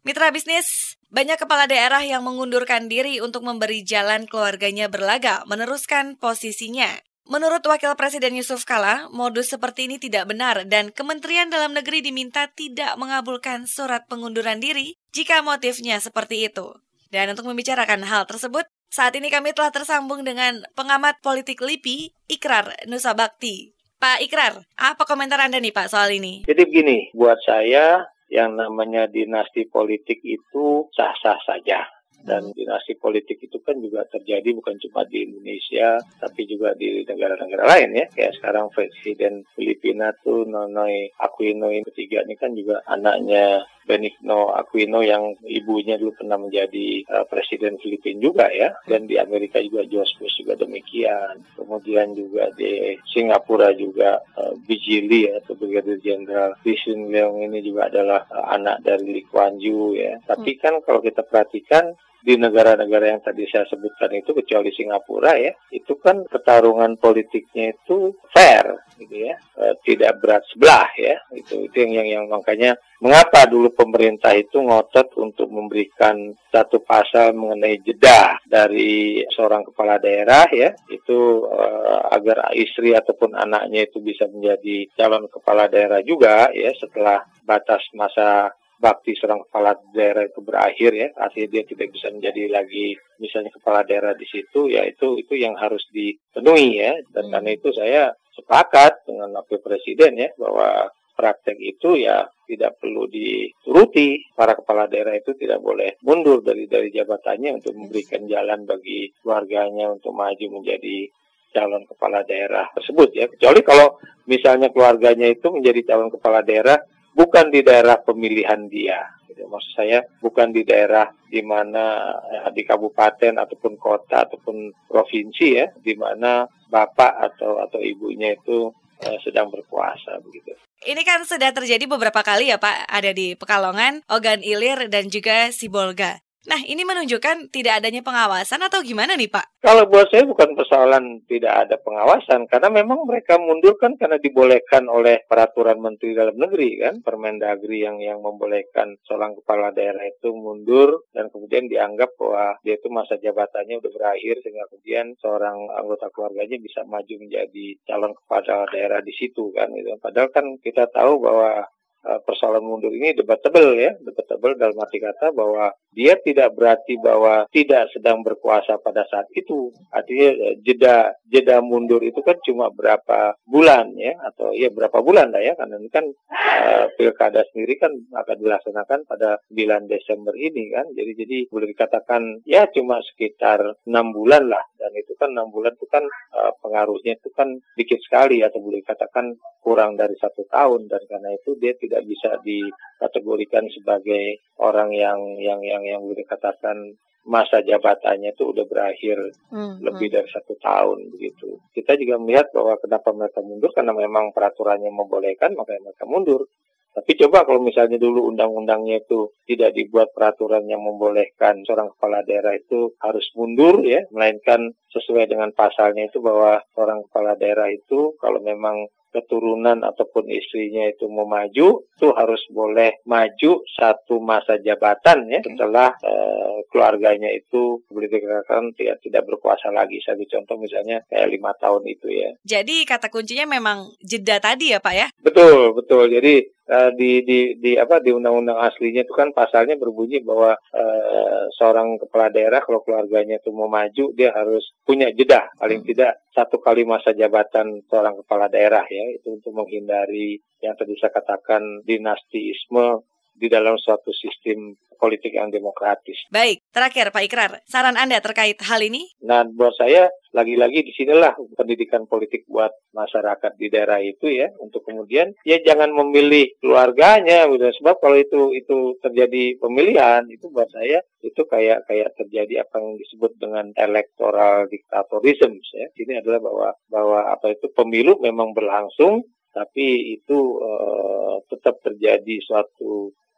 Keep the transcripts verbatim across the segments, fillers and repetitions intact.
Mitra bisnis, banyak kepala daerah yang mengundurkan diri untuk memberi jalan keluarganya berlaga meneruskan posisinya. Menurut Wakil Presiden Yusuf Kala, modus seperti ini tidak benar dan Kementerian Dalam Negeri diminta tidak mengabulkan surat pengunduran diri jika motifnya seperti itu. Dan untuk membicarakan hal tersebut, saat ini kami telah tersambung dengan pengamat politik L I P I, Ikrar Nusa Bakti. Pak Ikrar, apa komentar Anda nih Pak soal ini? Jadi begini, buat saya yang namanya dinasti politik itu sah-sah saja. Dan dinasti politik itu kan juga terjadi bukan cuma di Indonesia, tapi juga di negara-negara lain ya. Kayak sekarang Presiden Filipina tuh Nonoy Aquino yang ketiga ini kan juga anaknya Benigno Aquino yang ibunya dulu pernah menjadi uh, Presiden Filipina juga ya. Dan di Amerika juga George Bush juga demikian. Kemudian juga di Singapura juga uh, B J Lee atau Brigadier Jenderal Lee Hsien Loong ini juga adalah uh, anak dari Lee Kuan Yew ya. Tapi kan kalau kita perhatikan di negara-negara yang tadi saya sebutkan itu, kecuali Singapura ya, itu kan pertarungan politiknya itu fair gitu ya, e, tidak berat sebelah ya. Itu itu yang, yang yang makanya mengapa dulu pemerintah itu ngotot untuk memberikan satu pasal mengenai jeda dari seorang kepala daerah ya, itu e, agar istri ataupun anaknya itu bisa menjadi calon kepala daerah juga ya setelah batas masa bakti seorang kepala daerah itu berakhir ya, artinya dia tidak bisa menjadi lagi misalnya kepala daerah di situ, ya itu itu yang harus dipenuhi ya. Dan karena itu saya sepakat dengan Wakil Presiden ya bahwa praktek itu ya tidak perlu dituruti. Para kepala daerah itu tidak boleh mundur dari dari jabatannya untuk memberikan jalan bagi keluarganya untuk maju menjadi calon kepala daerah tersebut ya. Kecuali kalau misalnya keluarganya itu menjadi calon kepala daerah bukan di daerah pemilihan dia, gitu. Maksud saya bukan di daerah di mana ya, di kabupaten ataupun kota ataupun provinsi ya, di mana bapak atau atau ibunya itu eh, sedang berkuasa begitu. Ini kan sudah terjadi beberapa kali ya Pak, ada di Pekalongan, Ogan Ilir dan juga Sibolga. Nah, ini menunjukkan tidak adanya pengawasan atau gimana nih Pak? Kalau buat saya bukan persoalan tidak ada pengawasan, karena memang mereka mundur kan karena dibolehkan oleh peraturan Menteri Dalam Negeri kan, Permendagri yang yang membolehkan seorang kepala daerah itu mundur dan kemudian dianggap bahwa dia itu masa jabatannya udah berakhir sehingga kemudian seorang anggota keluarganya bisa maju menjadi calon kepala daerah di situ kan. Gitu. Padahal kan kita tahu bahwa persoalan mundur ini debatable ya, debatable dalam arti kata bahwa dia tidak berarti bahwa tidak sedang berkuasa pada saat itu. Artinya jeda jeda mundur itu kan cuma berapa bulan ya, atau ya berapa bulan lah ya, karena ini kan uh, pilkada sendiri kan akan dilaksanakan pada sembilan Desember ini kan. Jadi jadi boleh dikatakan ya cuma sekitar enam bulan lah, dan itu kan enam bulan itu kan uh, pengaruhnya itu kan dikit sekali atau boleh dikatakan kurang dari satu tahun, dan karena itu dia tidak bisa dikategorikan sebagai orang yang yang yang yang boleh dikatakan masa jabatannya itu udah berakhir hmm, lebih dari satu tahun begitu. Kita juga melihat bahwa kenapa mereka mundur karena memang peraturannya membolehkan, makanya mereka mundur. Tapi coba kalau misalnya dulu undang-undangnya itu tidak dibuat peraturan yang membolehkan seorang kepala daerah itu harus mundur ya, melainkan sesuai dengan pasalnya itu bahwa seorang kepala daerah itu kalau memang keturunan ataupun istrinya itu mau maju, itu harus boleh maju satu masa jabatan ya setelah uh, keluarganya itu boleh dikatakan tidak tidak berkuasa lagi. Saya contoh misalnya kayak lima tahun itu ya. Jadi kata kuncinya memang jeda tadi ya Pak ya? Betul betul. Jadi uh, di di di apa di undang-undang aslinya itu kan pasalnya berbunyi bahwa uh, seorang kepala daerah kalau keluarganya itu mau maju dia harus punya jeda paling hmm. tidak satu kali masa jabatan seorang kepala daerah ya, itu untuk menghindari yang tadi saya katakan dinastiisme di dalam suatu sistem politik yang demokratis. Baik, terakhir Pak Ikrar, saran Anda terkait hal ini? Nah, buat saya lagi-lagi di sinilah pendidikan politik buat masyarakat di daerah itu ya, untuk kemudian ya jangan memilih keluarganya gitu. Sebab kalau itu itu terjadi pemilihan itu buat saya itu kayak kayak terjadi apa yang disebut dengan electoral dictatorism ya. Ini adalah bahwa bahwa apa itu pemilu memang berlangsung tapi itu uh, tetap terjadi suatu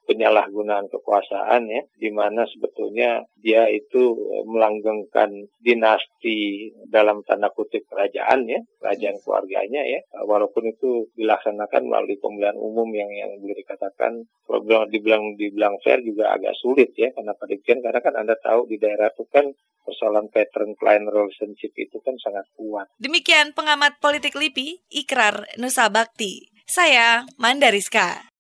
penyalahgunaan kekuasaan ya, di mana sebetulnya dia itu melanggengkan dinasti dalam tanda kutip kerajaan ya, kerajaan keluarganya ya, walaupun itu dilaksanakan melalui pemilihan umum yang yang boleh dikatakan kalau bilang, dibilang dibilang fair juga agak sulit ya, karena demikian karena kan Anda tahu di daerah itu kan persoalan pattern client relationship itu kan sangat kuat. Demikian pengamat politik L I P I, Ikrar Nusa Bakti. Saya Manda Rizka.